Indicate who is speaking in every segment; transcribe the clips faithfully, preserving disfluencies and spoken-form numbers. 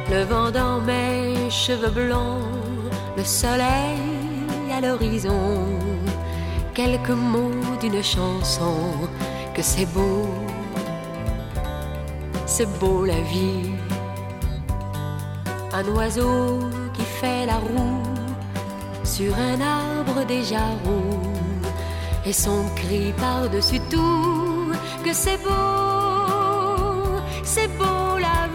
Speaker 1: le vent dans mes cheveux blonds, le soleil à l'horizon, quelques mots d'une chanson, que c'est beau, c'est beau la vie. Un oiseau qui fait la roue sur un arbre déjà roux, et son cri par-dessus tout, que c'est beau, c'est beau la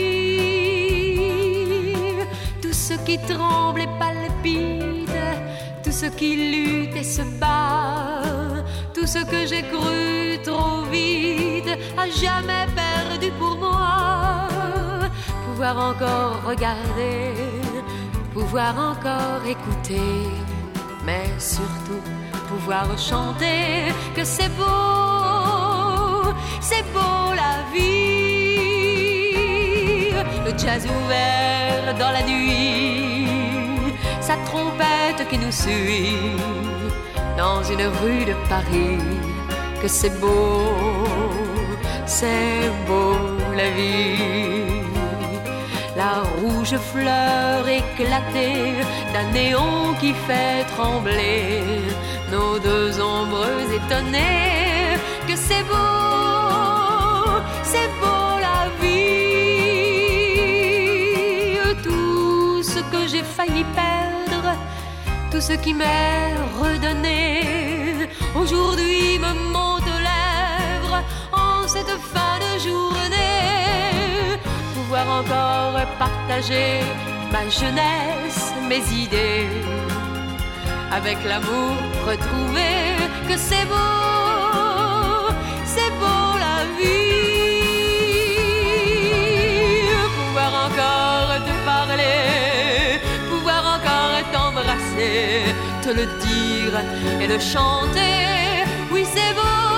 Speaker 1: vie. Tout ce qui tremble et palpite, tout ce qui lutte et se bat, tout ce que j'ai cru trop vite, à jamais perdu pour moi. Pouvoir encore regarder, pouvoir encore écouter, mais surtout pouvoir chanter, que c'est beau, c'est beau la vie. Le jazz ouvert dans la nuit, sa trompette qui nous suit dans une rue de Paris, que c'est beau, c'est beau la vie. La rouge fleur éclatée d'un néon qui fait trembler nos deux ombres étonnées, que c'est beau, c'est beau la vie. Tout ce que j'ai failli perdre, tout ce qui m'est redonné, aujourd'hui me monte aux lèvres en cette fin de journée. Pouvoir encore partager ma jeunesse, mes idées, avec l'amour retrouvé, que c'est beau, c'est beau la vie. Pouvoir encore te parler, pouvoir encore t'embrasser, te le dire et le chanter, oui c'est beau.